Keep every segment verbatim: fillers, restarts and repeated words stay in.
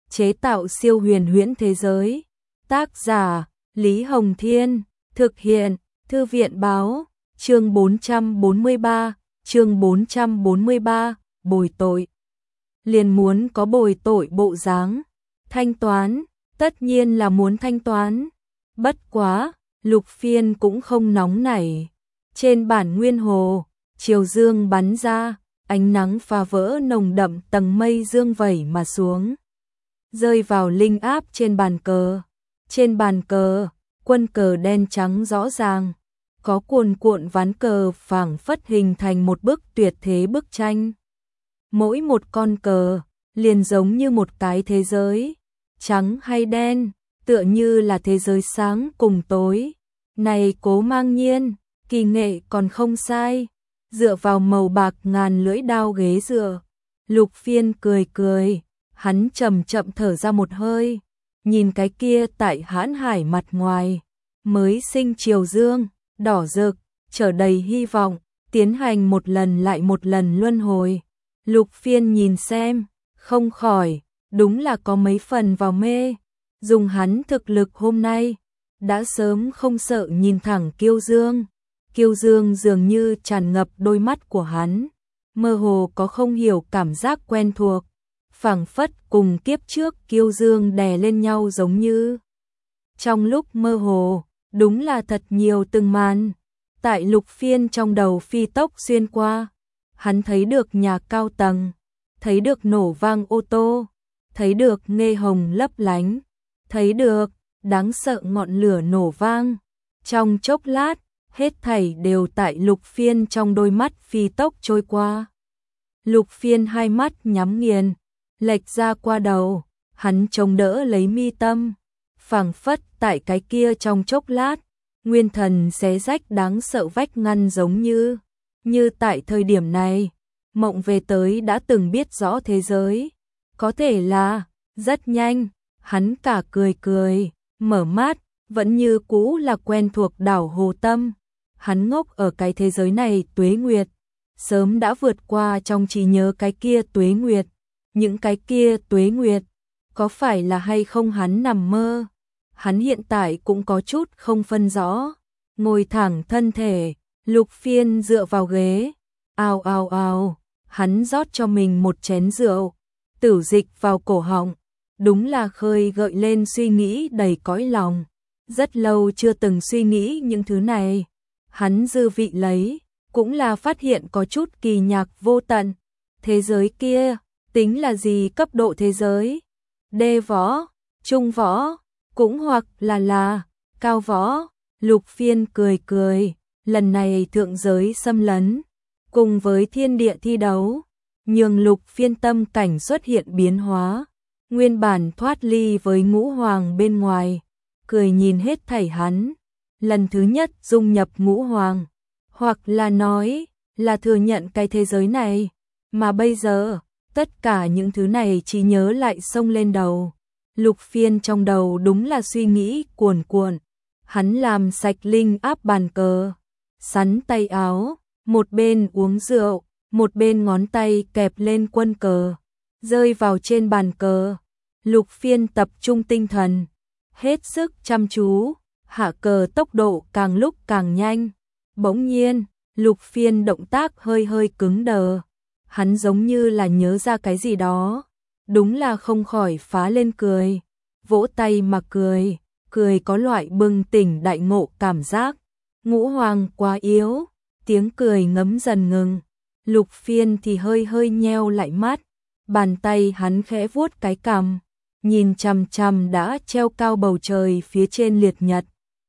chế tạo siêu huyền huyễn thế giới. Tác giả Lý Hồng Thiên, thực hiện Thư viện Báo, chương bốn trăm bốn mươi ba, chương bốn trăm bốn mươi ba, bồi tội. Liền muốn có bồi tội bộ dáng, thanh toán, tất nhiên là muốn thanh toán. Bất quá, Lục Phiên cũng không nóng nảy. Trên bản nguyên hồ, chiều dương bắn ra, ánh nắng phá vỡ nồng đậm tầng mây dương vẩy mà xuống, rơi vào linh áp trên bàn cờ. Trên bàn cờ, quân cờ đen trắng rõ ràng, có cuồn cuộn ván cờ phảng phất hình thành một bức tuyệt thế bức tranh. Mỗi một con cờ liền giống như một cái thế giới, trắng hay đen, tựa như là thế giới sáng cùng tối. Này Cố Mang Nhiên, kỳ nghệ còn không sai, dựa vào màu bạc ngàn lưỡi đao ghế dựa. Lục Phiên cười cười, hắn chậm chậm thở ra một hơi, nhìn cái kia tại hãn hải mặt ngoài, mới sinh chiều dương, đỏ rực, trở đầy hy vọng, tiến hành một lần lại một lần luân hồi. Lục Phiên nhìn xem, không khỏi, đúng là có mấy phần vào mê. Dùng hắn thực lực hôm nay, đã sớm không sợ nhìn thẳng Kiêu Dương. Kiêu Dương dường như tràn ngập đôi mắt của hắn, mơ hồ có không hiểu cảm giác quen thuộc, phảng phất cùng kiếp trước Kiêu Dương đè lên nhau giống như. Trong lúc mơ hồ, đúng là thật nhiều từng màn, tại Lục Phiên trong đầu phi tốc xuyên qua. Hắn thấy được nhà cao tầng, thấy được nổ vang ô tô, thấy được nghe hồng lấp lánh, thấy được đáng sợ ngọn lửa nổ vang. Trong chốc lát, hết thảy đều tại Lục Phiên trong đôi mắt phi tốc trôi qua. Lục Phiên hai mắt nhắm nghiền, lệch ra qua đầu, hắn chống đỡ lấy mi tâm, phảng phất tại cái kia trong chốc lát, nguyên thần xé rách đáng sợ vách ngăn giống như, như tại thời điểm này, mộng về tới đã từng biết rõ thế giới. Có thể là, rất nhanh, hắn cả cười cười, mở mắt, vẫn như cũ là quen thuộc đảo Hồ Tâm. Hắn ngốc ở cái thế giới này tuế nguyệt, sớm đã vượt qua trong trí nhớ cái kia tuế nguyệt. Những cái kia tuế nguyệt, có phải là hay không hắn nằm mơ? Hắn hiện tại cũng có chút không phân rõ. Ngồi thẳng thân thể, Lục Phiên dựa vào ghế, ào ào ào, hắn rót cho mình một chén rượu, tử dịch vào cổ họng, đúng là khơi gợi lên suy nghĩ đầy cõi lòng. Rất lâu chưa từng suy nghĩ những thứ này, hắn dư vị lấy, cũng là phát hiện có chút kỳ nhạc vô tận. Thế giới kia, tính là gì cấp độ thế giới? Đê võ, trung võ, cũng hoặc là là cao võ. Lục Phiên cười cười, lần này thượng giới xâm lấn, cùng với thiên địa thi đấu, nhường Lục Phiên tâm cảnh xuất hiện biến hóa. Nguyên bản thoát ly với ngũ hoàng bên ngoài, cười nhìn hết thảy hắn, lần thứ nhất dung nhập ngũ hoàng, hoặc là nói là thừa nhận cái thế giới này, mà bây giờ tất cả những thứ này chỉ nhớ lại xông lên đầu. Lục Phiên trong đầu đúng là suy nghĩ cuồn cuộn, hắn làm sạch linh áp bàn cờ, sắn tay áo, một bên uống rượu, một bên ngón tay kẹp lên quân cờ, rơi vào trên bàn cờ. Lục Phiên tập trung tinh thần, hết sức chăm chú, hạ cờ tốc độ càng lúc càng nhanh. Bỗng nhiên, Lục Phiên động tác hơi hơi cứng đờ, hắn giống như là nhớ ra cái gì đó, đúng là không khỏi phá lên cười, vỗ tay mà cười, cười có loại bừng tỉnh đại ngộ cảm giác. Ngũ hoàng quá yếu, tiếng cười ngấm dần ngừng. Lục Phiên thì hơi hơi nheo lại mắt, bàn tay hắn khẽ vuốt cái cằm, nhìn chằm chằm đã treo cao bầu trời phía trên liệt nhật.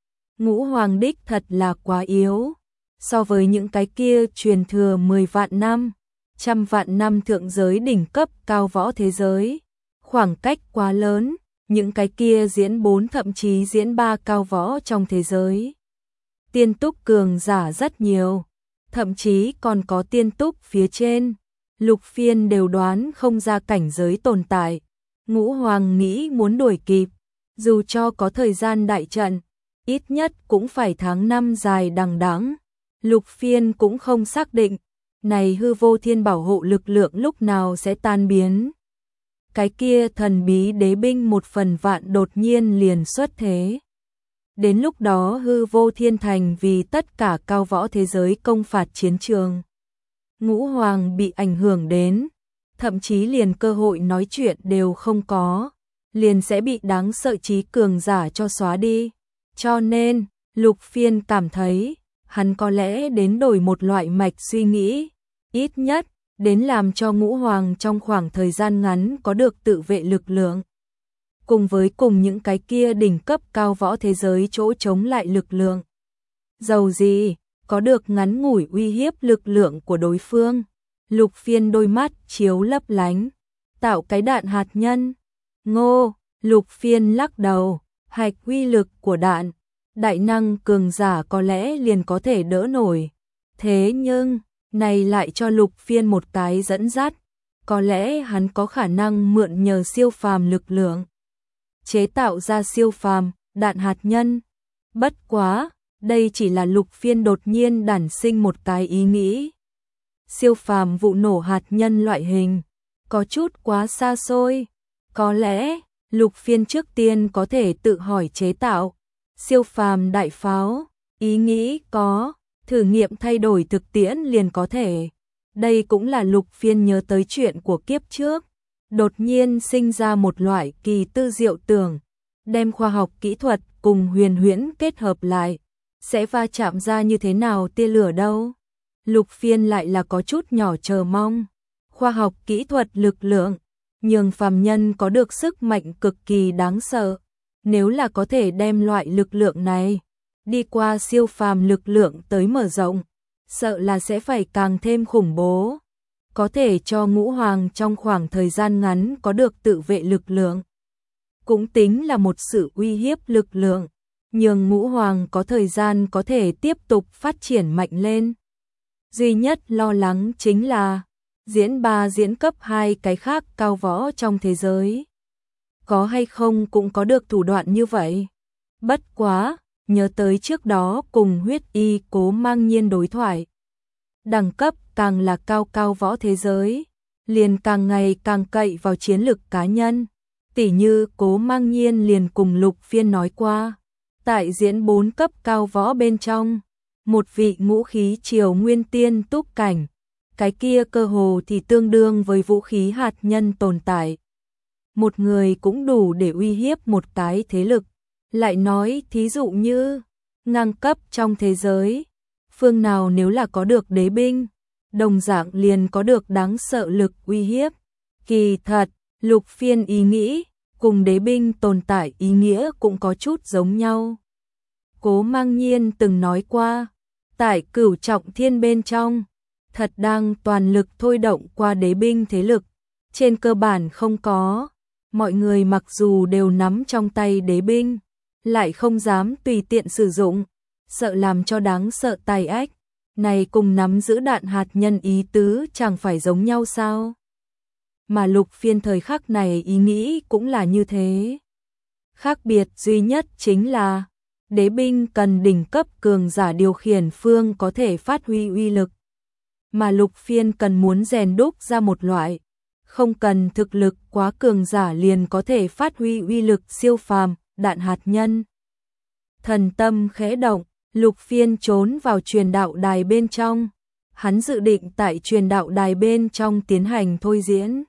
Ngũ hoàng đích thật là quá yếu, so với những cái kia truyền thừa mười vạn năm, trăm vạn năm thượng giới đỉnh cấp cao võ thế giới, khoảng cách quá lớn. Những cái kia diễn bốn thậm chí diễn ba cao võ trong thế giới, tiên túc cường giả rất nhiều, thậm chí còn có tiên túc phía trên, Lục Phiên đều đoán không ra cảnh giới tồn tại. Ngũ hoàng nghĩ muốn đuổi kịp, dù cho có thời gian đại trận, ít nhất cũng phải tháng năm dài đằng đẵng. Lục Phiên cũng không xác định, này hư vô thiên bảo hộ lực lượng lúc nào sẽ tan biến. cái kia thần bí đế binh một phần vạn đột nhiên liền xuất thế. Đến lúc đó hư vô thiên thành vì tất cả cao võ thế giới công phạt chiến trường. Ngũ hoàng bị ảnh hưởng đến, thậm chí liền cơ hội nói chuyện đều không có, liền sẽ bị đáng sợ trí cường giả cho xóa đi. Cho nên, Lục Phiên cảm thấy, hắn có lẽ đến đổi một loại mạch suy nghĩ, ít nhất, đến làm cho ngũ hoàng trong khoảng thời gian ngắn có được tự vệ lực lượng. Cùng với cùng những cái kia đỉnh cấp cao võ thế giới chỗ chống lại lực lượng. Dầu gì, có được ngắn ngủi uy hiếp lực lượng của đối phương. Lục Phiên đôi mắt chiếu lấp lánh, tạo cái đạn hạt nhân. Ngô, Lục Phiên lắc đầu, hạch uy lực của đạn, đại năng cường giả có lẽ liền có thể đỡ nổi. Thế nhưng, này lại cho Lục Phiên một cái dẫn dắt, có lẽ hắn có khả năng mượn nhờ siêu phàm lực lượng, chế tạo ra siêu phàm, đạn hạt nhân. Bất quá, đây chỉ là Lục Phiên đột nhiên đản sinh một cái ý nghĩ. Siêu phàm vụ nổ hạt nhân loại hình, có chút quá xa xôi. Có lẽ, Lục Phiên trước tiên có thể tự hỏi chế tạo siêu phàm đại pháo, ý nghĩ có, thử nghiệm thay đổi thực tiễn liền có thể. Đây cũng là Lục Phiên nhớ tới chuyện của kiếp trước, đột nhiên sinh ra một loại kỳ tư diệu tưởng, đem khoa học kỹ thuật cùng huyền huyễn kết hợp lại, sẽ va chạm ra như thế nào tia lửa đâu. Lục Phiên lại là có chút nhỏ chờ mong, khoa học kỹ thuật lực lượng, nhường phàm nhân có được sức mạnh cực kỳ đáng sợ. Nếu là có thể đem loại lực lượng này đi qua siêu phàm lực lượng tới mở rộng, sợ là sẽ phải càng thêm khủng bố. Có thể cho ngũ hoàng trong khoảng thời gian ngắn có được tự vệ lực lượng, cũng tính là một sự uy hiếp lực lượng, nhường ngũ hoàng có thời gian có thể tiếp tục phát triển mạnh lên. Duy nhất lo lắng chính là diễn ba diễn cấp hai cái khác cao võ trong thế giới. Có hay không cũng có được thủ đoạn như vậy. Bất quá, nhớ tới trước đó cùng huyết y Cố Mang Nhiên đối thoại. Đẳng cấp càng là cao cao võ thế giới, liền càng ngày càng cậy vào chiến lực cá nhân. Tỉ như Cố Mang Nhiên liền cùng Lục Phiên nói qua, tại diễn bốn cấp cao võ bên trong, một vị ngũ khí triều nguyên tiên túc cảnh, cái kia cơ hồ thì tương đương với vũ khí hạt nhân tồn tại. Một người cũng đủ để uy hiếp một cái thế lực. Lại nói thí dụ như ngang cấp trong thế giới, phương nào nếu là có được đế binh, đồng dạng liền có được đáng sợ lực uy hiếp. Kỳ thật, Lục Phiên ý nghĩ cùng đế binh tồn tại ý nghĩa cũng có chút giống nhau. Cố Mang Nhiên từng nói qua, tại Cửu Trọng Thiên bên trong, thật đang toàn lực thôi động qua đế binh thế lực, trên cơ bản không có. Mọi người mặc dù đều nắm trong tay đế binh, lại không dám tùy tiện sử dụng, sợ làm cho đáng sợ tai ách. Này cùng nắm giữ đạn hạt nhân ý tứ chẳng phải giống nhau sao? Mà Lục Phiên thời khắc này ý nghĩ cũng là như thế. Khác biệt duy nhất chính là đế binh cần đỉnh cấp cường giả điều khiển phương có thể phát huy uy lực. Mà Lục Phiên cần muốn rèn đúc ra một loại không cần thực lực quá cường giả liền có thể phát huy uy lực siêu phàm, đạn hạt nhân. Thần tâm khẽ động, Lục Phiên trốn vào truyền đạo đài bên trong. Hắn dự định tại truyền đạo đài bên trong tiến hành thôi diễn.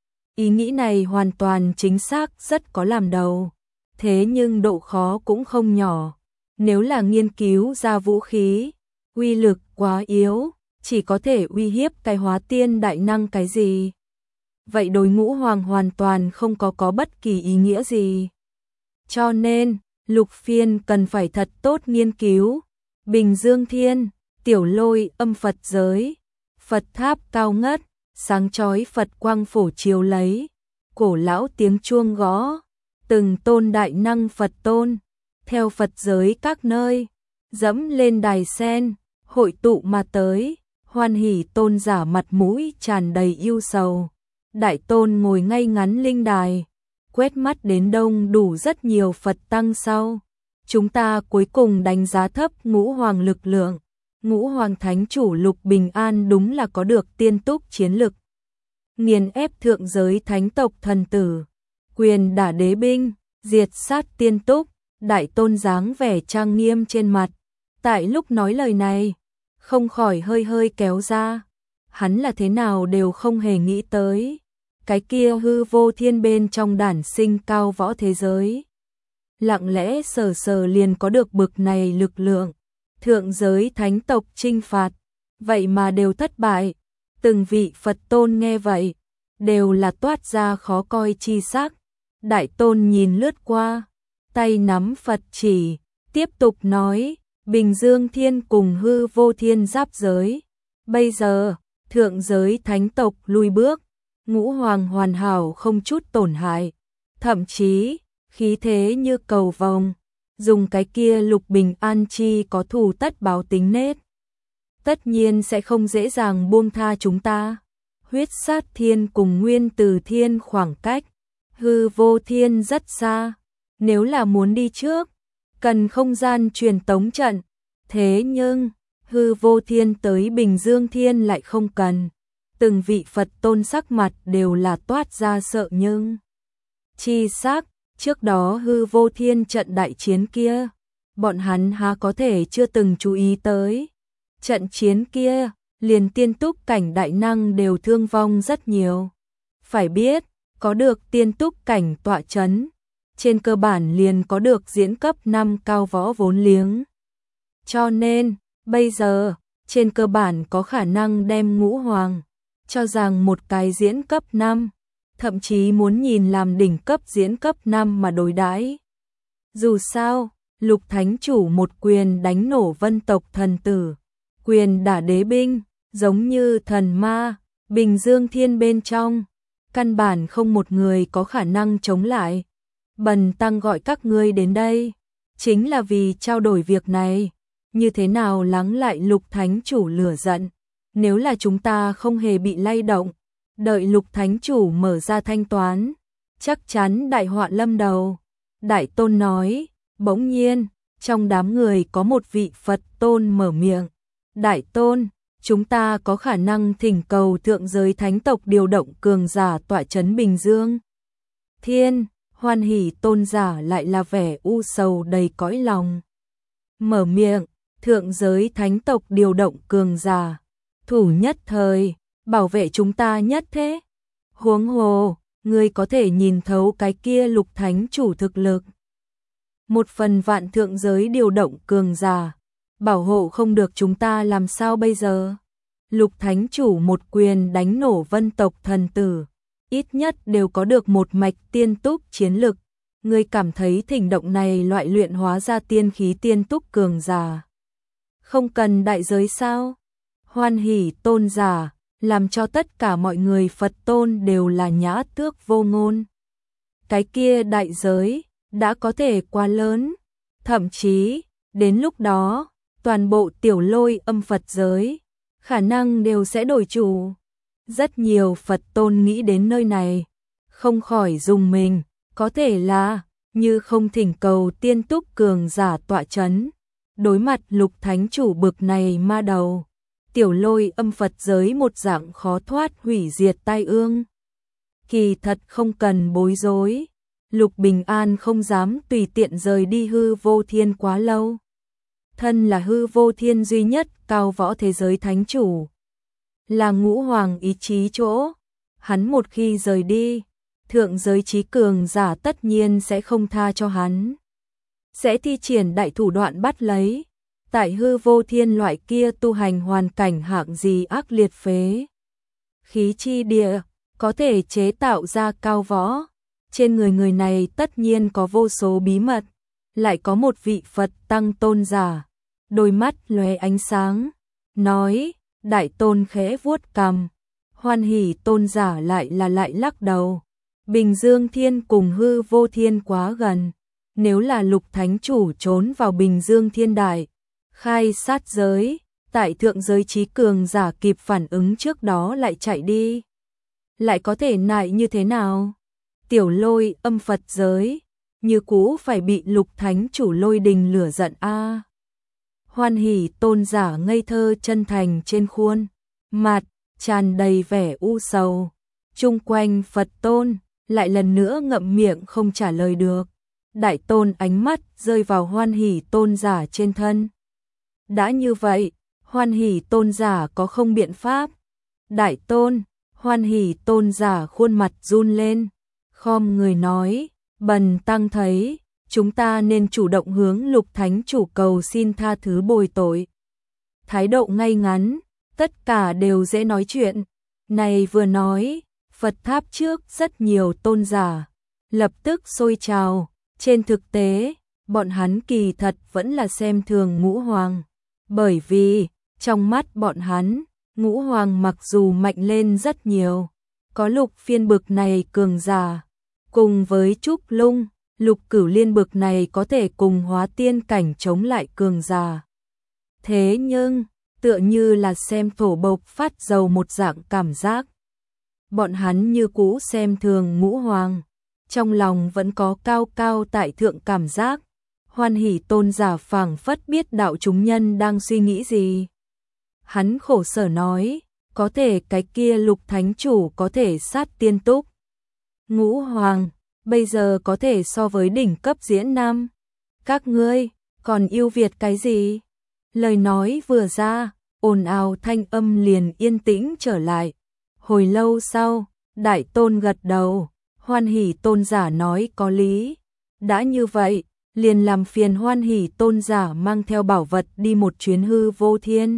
Ý nghĩ này hoàn toàn chính xác, rất có làm đầu. Thế nhưng độ khó cũng không nhỏ. Nếu là nghiên cứu ra vũ khí, uy lực quá yếu, chỉ có thể uy hiếp cái hóa tiên đại năng cái gì. Vậy đối ngũ hoàng hoàn toàn không có có bất kỳ ý nghĩa gì. Cho nên, Lục Phiên cần phải thật tốt nghiên cứu. Bình Dương Thiên, Tiểu Lôi âm Phật giới, Phật tháp cao ngất, sáng chói Phật quang phổ chiếu lấy, cổ lão tiếng chuông gõ, từng tôn đại năng Phật tôn, theo Phật giới các nơi, dẫm lên đài sen, hội tụ mà tới, hoan hỉ tôn giả mặt mũi tràn đầy yêu sầu. Đại tôn ngồi ngay ngắn linh đài, quét mắt đến đông đủ rất nhiều Phật tăng sau. Chúng ta cuối cùng đánh giá thấp ngũ hoàng lực lượng. Ngũ hoàng thánh chủ Lục Bình An đúng là có được tiên túc chiến lực. nghiền ép thượng giới thánh tộc thần tử, quyền đả đế binh, diệt sát tiên túc, Đại Tôn dáng vẻ trang nghiêm trên mặt. Tại lúc nói lời này, không khỏi hơi hơi kéo ra. Hắn là thế nào đều không hề nghĩ tới. Cái kia hư vô thiên bên trong đản sinh cao võ thế giới. Lặng lẽ sờ sờ liền có được bực này lực lượng. Thượng giới thánh tộc chinh phạt, vậy mà đều thất bại. Từng vị Phật tôn nghe vậy, đều là toát ra khó coi chi sắc. Đại Tôn nhìn lướt qua, tay nắm Phật chỉ, tiếp tục nói, Bình Dương Thiên cùng hư vô thiên giáp giới. Bây giờ, thượng giới thánh tộc lui bước, ngũ hoàng hoàn hảo không chút tổn hại. Thậm chí, khí thế như cầu vồng, dùng cái kia lục bình an chi có thù tất báo tính nết. Tất nhiên sẽ không dễ dàng buông tha chúng ta. Huyết sát thiên cùng nguyên từ thiên khoảng cách, hư vô thiên rất xa. Nếu là muốn đi trước, cần không gian truyền tống trận. Thế nhưng, hư vô thiên tới Bình Dương Thiên lại không cần. Từng vị Phật tôn sắc mặt đều là toát ra sợ nhưng. Chi xác, trước đó hư vô thiên trận đại chiến kia, bọn hắn há có thể chưa từng chú ý tới. Trận chiến kia, liền tiên túc cảnh đại năng đều thương vong rất nhiều. Phải biết, có được tiên túc cảnh tọa chấn, trên cơ bản liền có được diễn cấp năm cao võ vốn liếng. Cho nên, bây giờ, trên cơ bản có khả năng đem ngũ hoàng, cho rằng một cái diễn cấp năm, thậm chí muốn nhìn làm đỉnh cấp diễn cấp năm mà đối đãi. Dù sao, Lục Thánh Chủ một quyền đánh nổ vân tộc thần tử, quyền đả đế binh, giống như thần ma, Bình Dương Thiên bên trong, căn bản không một người có khả năng chống lại. Bần tăng gọi các ngươi đến đây, chính là vì trao đổi việc này, như thế nào lắng lại Lục Thánh Chủ lửa giận. Nếu là chúng ta không hề bị lay động, đợi Lục Thánh Chủ mở ra thanh toán, chắc chắn đại họa lâm đầu. Đại Tôn nói, bỗng nhiên, trong đám người có một vị Phật Tôn mở miệng. Đại Tôn, chúng ta có khả năng thỉnh cầu thượng giới thánh tộc điều động cường giả tọa trấn Bình Dương Thiên. Hoan hỉ tôn giả lại là vẻ u sầu đầy cõi lòng. Mở miệng, thượng giới thánh tộc điều động cường giả, thủ nhất thời, bảo vệ chúng ta nhất thế. Huống hồ, ngươi có thể nhìn thấu cái kia Lục Thánh Chủ thực lực. Một phần vạn thượng giới điều động cường giả, bảo hộ không được chúng ta làm sao bây giờ? Lục Thánh Chủ một quyền đánh nổ vân tộc thần tử, ít nhất đều có được một mạch tiên túc chiến lực. Ngươi cảm thấy thỉnh động này loại luyện hóa ra tiên khí tiên túc cường giả, không cần đại giới sao? Hoan hỉ tôn giả, làm cho tất cả mọi người Phật tôn đều là nhã tước vô ngôn. Cái kia đại giới, đã có thể quá lớn. Thậm chí, đến lúc đó, toàn bộ tiểu lôi âm Phật giới, khả năng đều sẽ đổi chủ. Rất nhiều Phật tôn nghĩ đến nơi này, không khỏi dùng mình, có thể là, như không thỉnh cầu tiên túc cường giả tọa chấn. Đối mặt Lục Thánh Chủ bực này ma đầu, tiểu lôi âm Phật giới một dạng khó thoát hủy diệt tai ương. Kỳ thật không cần bối rối, Lục Bình An không dám tùy tiện rời đi hư vô thiên quá lâu. Thân là hư vô thiên duy nhất cao võ thế giới thánh chủ, là ngũ hoàng ý chí chỗ, hắn một khi rời đi, thượng giới trí cường giả tất nhiên sẽ không tha cho hắn. Sẽ thi triển đại thủ đoạn bắt lấy, tại hư vô thiên loại kia tu hành hoàn cảnh hạng gì ác liệt phế. Khí chi địa, có thể chế tạo ra cao võ, trên người người này tất nhiên có vô số bí mật, lại có một vị Phật tăng tôn giả, đôi mắt lóe ánh sáng, nói, Đại Tôn khẽ vuốt cằm, hoan hỉ tôn giả lại là lại lắc đầu. Bình Dương Thiên cùng hư vô thiên quá gần, nếu là Lục Thánh Chủ trốn vào Bình Dương Thiên đại, khai sát giới, tại thượng giới trí cường giả kịp phản ứng trước đó lại chạy đi, lại có thể nại như thế nào? Tiểu lôi âm Phật giới, như cũ phải bị Lục Thánh Chủ lôi đình lửa giận a. À. Hoan hỉ tôn giả ngây thơ chân thành trên khuôn mặt tràn đầy vẻ u sầu, chung quanh Phật tôn, lại lần nữa ngậm miệng không trả lời được. Đại tôn ánh mắt rơi vào Hoan Hỷ tôn giả trên thân. Đã như vậy, Hoan Hỷ tôn giả có không biện pháp? Đại tôn, Hoan Hỷ tôn giả khuôn mặt run lên, khom người nói, bần tăng thấy, chúng ta nên chủ động hướng Lục Thánh Chủ cầu xin tha thứ bồi tội. Thái độ ngay ngắn, tất cả đều dễ nói chuyện. Này vừa nói, Phật tháp trước rất nhiều tôn giả, lập tức sôi trào. Trên thực tế, bọn hắn kỳ thật vẫn là xem thường Ngũ Hoàng. Bởi vì, trong mắt bọn hắn, Ngũ Hoàng mặc dù mạnh lên rất nhiều, có Lục Phiên bực này cường giả, cùng với Trúc Lung, Lục Cửu Liên bực này có thể cùng hóa tiên cảnh chống lại cường giả. Thế nhưng, tựa như là xem thổ bộc phát dầu một dạng cảm giác. Bọn hắn như cũ xem thường Ngũ Hoàng, trong lòng vẫn có cao cao tại thượng cảm giác. Hoan Hỷ tôn giả phảng phất biết đạo chúng nhân đang suy nghĩ gì. Hắn khổ sở nói, có thể cái kia Lục Thánh Chủ có thể sát tiên túc. Ngũ Hoàng, bây giờ có thể so với đỉnh cấp diễn nam. Các ngươi, còn yêu Việt cái gì? Lời nói vừa ra, ồn ào thanh âm liền yên tĩnh trở lại. Hồi lâu sau, Đại tôn gật đầu, Hoan Hỷ tôn giả nói có lý. Đã như vậy, liền làm phiền Hoan Hỷ tôn giả mang theo bảo vật đi một chuyến hư vô thiên.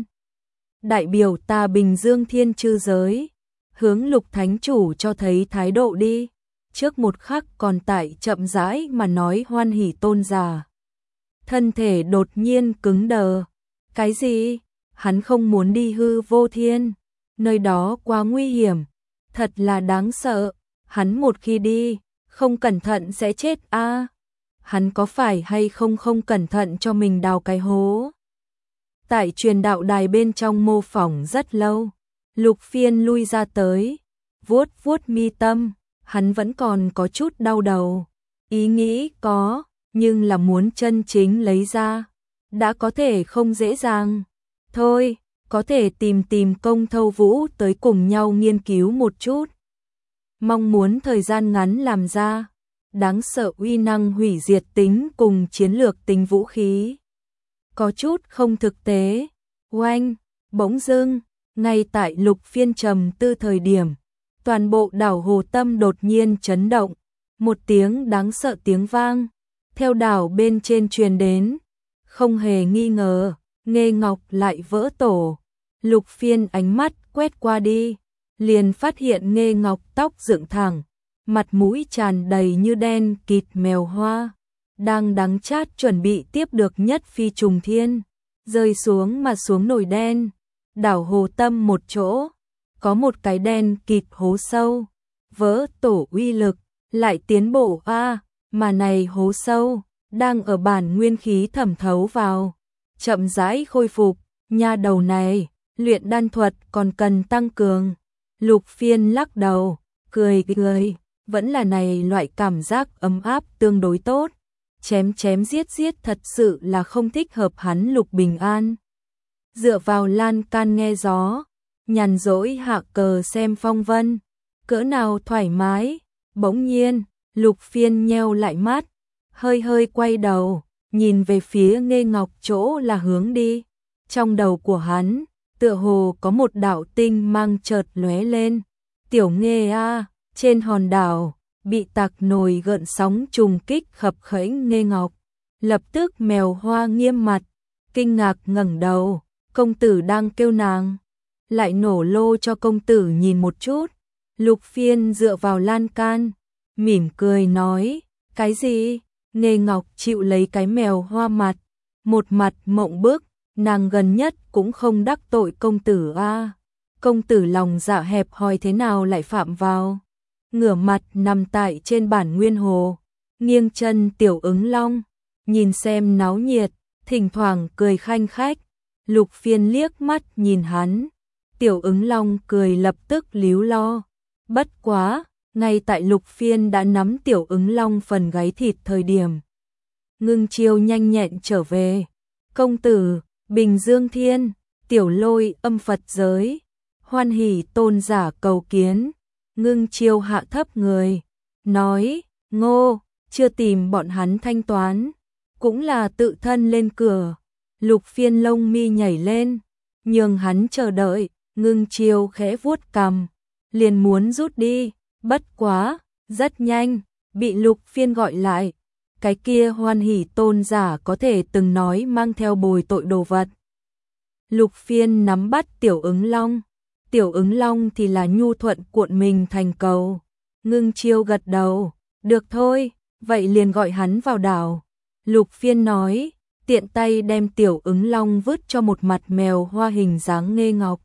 Đại biểu ta Bình Dương thiên chư giới, hướng Lục Thánh Chủ cho thấy thái độ đi. Trước một khắc còn tại chậm rãi mà nói Hoan Hỷ tôn giả. Thân thể đột nhiên cứng đờ. Cái gì? Hắn không muốn đi hư vô thiên. Nơi đó quá nguy hiểm. Thật là đáng sợ. Hắn một khi đi, không cẩn thận sẽ chết a. À, hắn có phải hay không không cẩn thận cho mình đào cái hố? Tại truyền đạo đài bên trong mô phỏng rất lâu, Lục Phiên lui ra tới, vuốt vuốt mi tâm, hắn vẫn còn có chút đau đầu. Ý nghĩ có, nhưng là muốn chân chính lấy ra, đã có thể không dễ dàng. Thôi, có thể tìm tìm Công Thâu Vũ tới cùng nhau nghiên cứu một chút. Mong muốn thời gian ngắn làm ra, đáng sợ uy năng hủy diệt tính cùng chiến lược tính vũ khí. Có chút không thực tế. Oanh, bỗng dưng, ngay tại Lục Phiên trầm tư thời điểm, toàn bộ đảo Hồ Tâm đột nhiên chấn động, một tiếng đáng sợ tiếng vang, theo đảo bên trên truyền đến, không hề nghi ngờ, Nghê Ngọc lại vỡ tổ. Lục Phiên ánh mắt quét qua đi, liền phát hiện Nghê Ngọc tóc dựng thẳng, mặt mũi tràn đầy như đen kịt mèo hoa, đang đắng chát chuẩn bị tiếp được nhất phi trùng thiên, rơi xuống mà xuống nồi đen. Đảo Hồ Tâm một chỗ, có một cái đen kịt hố sâu, vỡ tổ uy lực, lại tiến bộ a, à, mà này hố sâu, đang ở bản nguyên khí thẩm thấu vào, chậm rãi khôi phục, nha đầu này, luyện đan thuật còn cần tăng cường. Lục Phiên lắc đầu, cười cười, vẫn là này loại cảm giác ấm áp tương đối tốt. Chém chém giết giết thật sự là không thích hợp hắn Lục Bình An. Dựa vào lan can nghe gió, nhàn rỗi hạ cờ xem phong vân, cỡ nào thoải mái. Bỗng nhiên, Lục Phiên nheo lại mắt, hơi hơi quay đầu, nhìn về phía Nghê Ngọc chỗ là hướng đi. Trong đầu của hắn, tựa hồ có một đạo tinh mang chợt lóe lên. Tiểu Nghê a, trên hòn đảo, bị tạc nổi gợn sóng trùng kích khập khễnh Nghê Ngọc, lập tức mèo hoa nghiêm mặt, kinh ngạc ngẩng đầu, công tử đang kêu nàng, lại nổ lô cho công tử nhìn một chút. Lục Phiên dựa vào lan can, mỉm cười nói, cái gì? Nghê Ngọc chịu lấy cái mèo hoa mặt, một mặt mộng bức, nàng gần nhất cũng không đắc tội công tử a. À. Công tử lòng dạ hẹp hòi thế nào lại phạm vào? Ngửa mặt nằm tại trên bản nguyên hồ, nghiêng chân Tiểu Ứng Long, nhìn xem náo nhiệt, thỉnh thoảng cười khanh khách. Lục Phiên liếc mắt nhìn hắn, Tiểu Ứng Long cười lập tức líu lo. Bất quá, ngay tại Lục Phiên đã nắm Tiểu Ứng Long phần gáy thịt thời điểm, Ngưng Chiêu nhanh nhẹn trở về. Công tử, Bình Dương Thiên, Tiểu Lôi âm Phật giới, Hoan Hỷ tôn giả cầu kiến. Ngưng Chiêu hạ thấp người, nói, Ngô, chưa tìm bọn hắn thanh toán, cũng là tự thân lên cửa. Lục Phiên lông mi nhảy lên, nhường hắn chờ đợi. Ngưng Chiêu khẽ vuốt cằm, liền muốn rút đi, bất quá, rất nhanh, bị Lục Phiên gọi lại. Cái kia Hoan Hỷ tôn giả có thể từng nói mang theo bồi tội đồ vật. Lục Phiên nắm bắt Tiểu Ứng Long, Tiểu Ứng Long thì là nhu thuận cuộn mình thành cầu. Ngưng Chiêu gật đầu, được thôi, vậy liền gọi hắn vào đảo. Lục Phiên nói, tiện tay đem Tiểu Ứng Long vứt cho một mặt mèo hoa hình dáng Nghê Ngọc.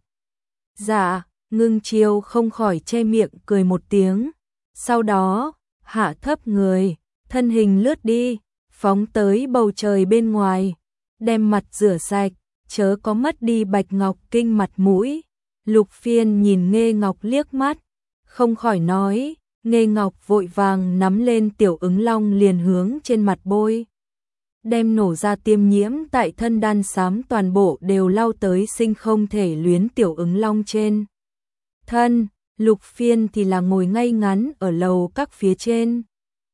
Dạ, Ngưng Chiêu không khỏi che miệng cười một tiếng, sau đó, hạ thấp người, thân hình lướt đi, phóng tới bầu trời bên ngoài, đem mặt rửa sạch, chớ có mất đi Bạch Ngọc Kinh mặt mũi. Lục Phiên nhìn Nghê Ngọc liếc mắt, không khỏi nói, Nghê Ngọc vội vàng nắm lên Tiểu Ứng Long liền hướng trên mặt bôi. Đem nổ ra tiêm nhiễm tại thân đan xám toàn bộ đều lao tới sinh không thể luyến Tiểu Ứng Long trên thân. Lục Phiên thì là ngồi ngay ngắn ở lầu các phía trên,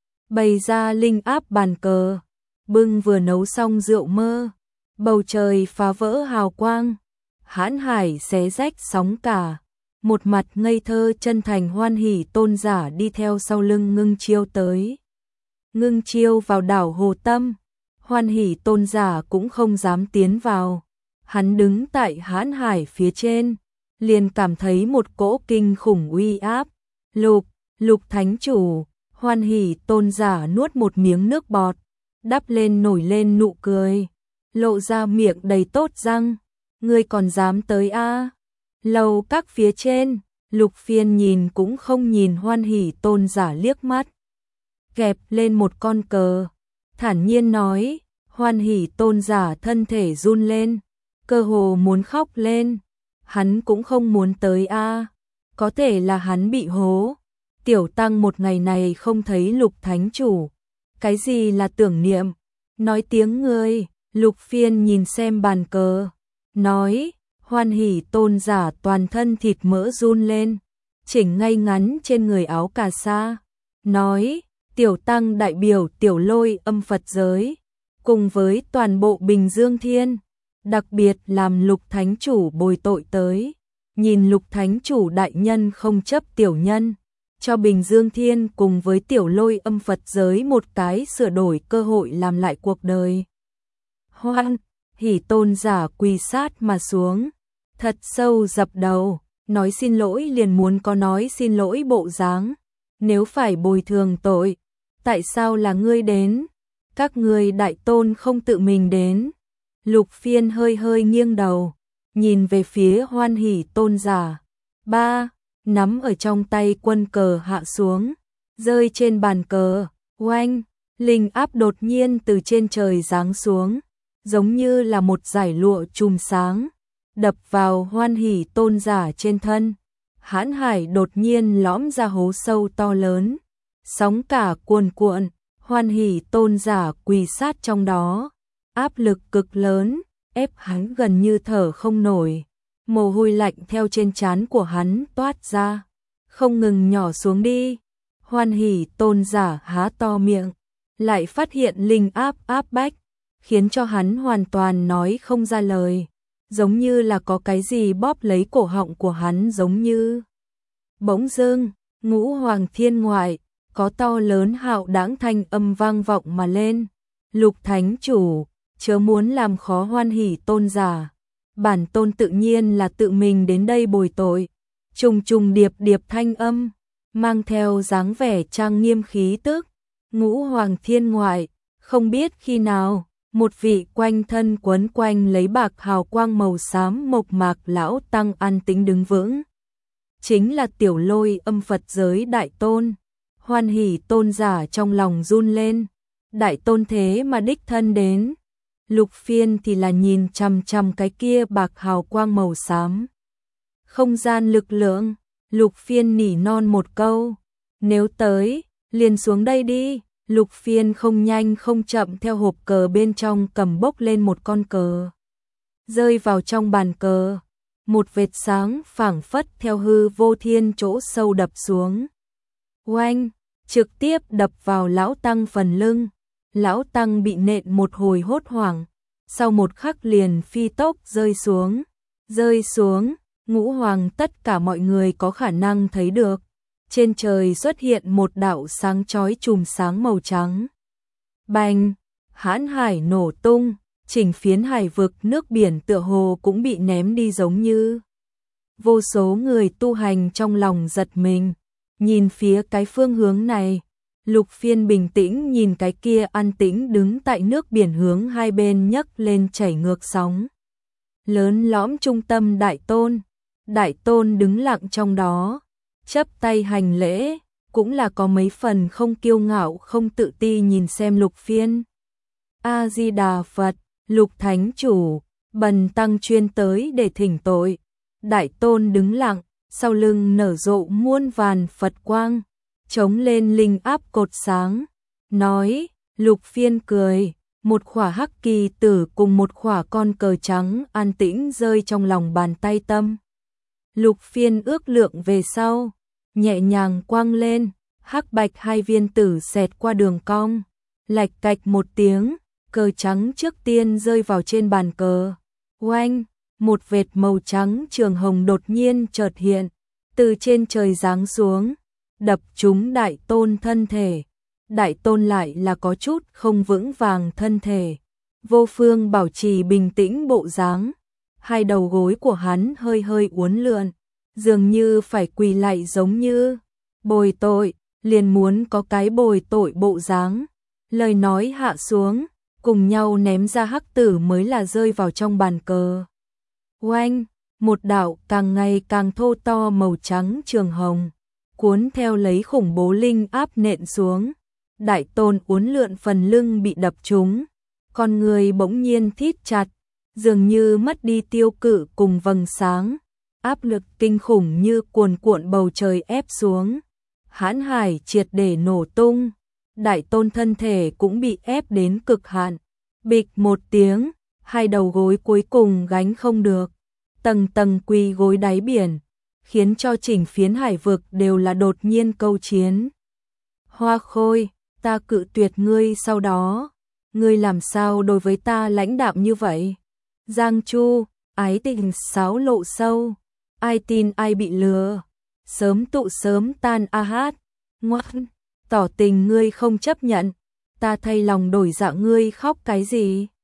bày ra linh áp bàn cờ, bưng vừa nấu xong rượu mơ, bầu trời phá vỡ hào quang, hãn hải xé rách sóng cả, một mặt ngây thơ chân thành Hoan Hỷ tôn giả đi theo sau lưng Ngưng Chiêu tới. Ngưng Chiêu vào đảo Hồ Tâm, Hoan Hỷ tôn giả cũng không dám tiến vào, hắn đứng tại hãn hải phía trên, liền cảm thấy một cỗ kinh khủng uy áp. Lục, Lục thánh chủ, Hoan Hỷ tôn giả nuốt một miếng nước bọt, đắp lên nổi lên nụ cười, lộ ra miệng đầy tốt răng, ngươi còn dám tới a? À? Lầu các phía trên, Lục Phiên nhìn cũng không nhìn Hoan Hỷ tôn giả liếc mắt, kẹp lên một con cờ, thản nhiên nói. Hoan Hỷ tôn giả thân thể run lên, cơ hồ muốn khóc lên, hắn cũng không muốn tới a, à. Có thể là hắn bị hố. Tiểu tăng một ngày này không thấy Lục thánh chủ, cái gì là tưởng niệm, nói tiếng ngươi. Lục Phiên nhìn xem bàn cờ, nói, Hoan Hỷ tôn giả toàn thân thịt mỡ run lên, chỉnh ngay ngắn trên người áo cà sa, nói, tiểu tăng đại biểu Tiểu Lôi âm Phật giới, cùng với toàn bộ Bình Dương Thiên, đặc biệt làm Lục thánh chủ bồi tội tới, nhìn Lục thánh chủ đại nhân không chấp tiểu nhân, cho Bình Dương Thiên cùng với Tiểu Lôi âm Phật giới một cái sửa đổi cơ hội làm lại cuộc đời. Hoan Hỷ tôn giả quỳ sát mà xuống, thật sâu dập đầu, nói xin lỗi liền muốn có nói xin lỗi bộ dáng, nếu phải bồi thường tội, tại sao là ngươi đến? Các ngươi đại tôn không tự mình đến. Lục Phiên hơi hơi nghiêng đầu, nhìn về phía Hoan Hỷ tôn giả. Ba, nắm ở trong tay quân cờ hạ xuống, rơi trên bàn cờ, oanh, linh áp đột nhiên từ trên trời giáng xuống, giống như là một dải lụa chùm sáng, đập vào Hoan Hỷ tôn giả trên thân. Hãn hải đột nhiên lõm ra hố sâu to lớn, sóng cả cuồn cuộn, Hoan Hỷ tôn giả quỳ sát trong đó, áp lực cực lớn, ép hắn gần như thở không nổi, mồ hôi lạnh theo trên trán của hắn toát ra, không ngừng nhỏ xuống đi. Hoan Hỷ tôn giả há to miệng, lại phát hiện linh áp áp bách, khiến cho hắn hoàn toàn nói không ra lời, giống như là có cái gì bóp lấy cổ họng của hắn giống như. Bỗng dưng, ngũ hoàng thiên ngoại, có to lớn hạo đãng thanh âm vang vọng mà lên. Lục thánh chủ, chớ muốn làm khó Hoan Hỷ tôn giả. Bản tôn tự nhiên là tự mình đến đây bồi tội. Trùng trùng điệp điệp thanh âm, mang theo dáng vẻ trang nghiêm khí tức. Ngũ hoàng thiên ngoại, không biết khi nào, một vị quanh thân quấn quanh lấy bạc hào quang màu xám mộc mạc lão tăng an tĩnh đứng vững. Chính là Tiểu Lôi âm Phật giới đại tôn. Hoan Hỷ tôn giả trong lòng run lên, đại tôn thế mà đích thân đến. Lục Phiên thì là nhìn chằm chằm cái kia bạc hào quang màu xám. Không gian lực lượng, Lục Phiên nỉ non một câu, nếu tới, liền xuống đây đi. Lục Phiên không nhanh không chậm theo hộp cờ bên trong cầm bốc lên một con cờ, rơi vào trong bàn cờ. một vệt sáng phảng phất theo hư vô thiên chỗ sâu đập xuống. Oanh, trực tiếp đập vào lão tăng phần lưng. Lão tăng bị nện một hồi hốt hoảng, sau một khắc liền phi tốc rơi xuống. Rơi xuống, ngũ hoàng tất cả mọi người có khả năng thấy được. Trên trời xuất hiện một đạo sáng chói chùm sáng màu trắng. Bành, hãn hải nổ tung, chỉnh phiến hải vực nước biển tựa hồ cũng bị ném đi giống như. Vô số người tu hành trong lòng giật mình, nhìn phía cái phương hướng này. Lục Phiên bình tĩnh nhìn cái kia an tĩnh đứng tại nước biển hướng hai bên nhấc lên chảy ngược sóng. Lớn lõm trung tâm Đại Tôn, Đại Tôn đứng lặng trong đó, chắp tay hành lễ, cũng là có mấy phần không kiêu ngạo không tự ti nhìn xem Lục Phiên. A-di-đà Phật, Lục Thánh Chủ, bần tăng chuyên tới để thỉnh tội. Đại Tôn đứng lặng, sau lưng nở rộ muôn vàn Phật quang, chống lên linh áp cột sáng, nói. Lục Phiên cười, một khỏa hắc kỳ tử cùng một khỏa con cờ trắng an tĩnh rơi trong lòng bàn tay tâm. Lục Phiên ước lượng về sau, nhẹ nhàng quang lên, hắc bạch hai viên tử xẹt qua đường cong, lạch cạch một tiếng, cờ trắng trước tiên rơi vào trên bàn cờ. Oanh, một vệt màu trắng trường hồng đột nhiên chợt hiện, từ trên trời giáng xuống, đập trúng Đại Tôn thân thể. Đại Tôn lại là có chút không vững vàng thân thể, vô phương bảo trì bình tĩnh bộ dáng, hai đầu gối của hắn hơi hơi uốn lượn, dường như phải quỳ lạy giống như bồi tội, liền muốn có cái bồi tội bộ dáng. Lời nói hạ xuống, cùng nhau ném ra hắc tử mới là rơi vào trong bàn cờ. Oanh, một đạo càng ngày càng thô to màu trắng trường hồng, cuốn theo lấy khủng bố linh áp nện xuống. Đại Tôn uốn lượn phần lưng bị đập trúng, con người bỗng nhiên thít chặt, dường như mất đi tiêu cự cùng vầng sáng, áp lực kinh khủng như cuồn cuộn bầu trời ép xuống. Hãn hải triệt để nổ tung, Đại Tôn thân thể cũng bị ép đến cực hạn, bịch một tiếng, hai đầu gối cuối cùng gánh không được, tầng tầng quỳ gối đáy biển, khiến cho chỉnh phiến hải vực đều là đột nhiên câu chiến. Hoa Khôi, ta cự tuyệt ngươi sau đó, ngươi làm sao đối với ta lãnh đạm như vậy? Giang Chu, ái tình sáo lộ sâu, ai tin ai bị lừa, sớm tụ sớm tan a hát, ngoan, tỏ tình ngươi không chấp nhận, ta thay lòng đổi dạ ngươi khóc cái gì?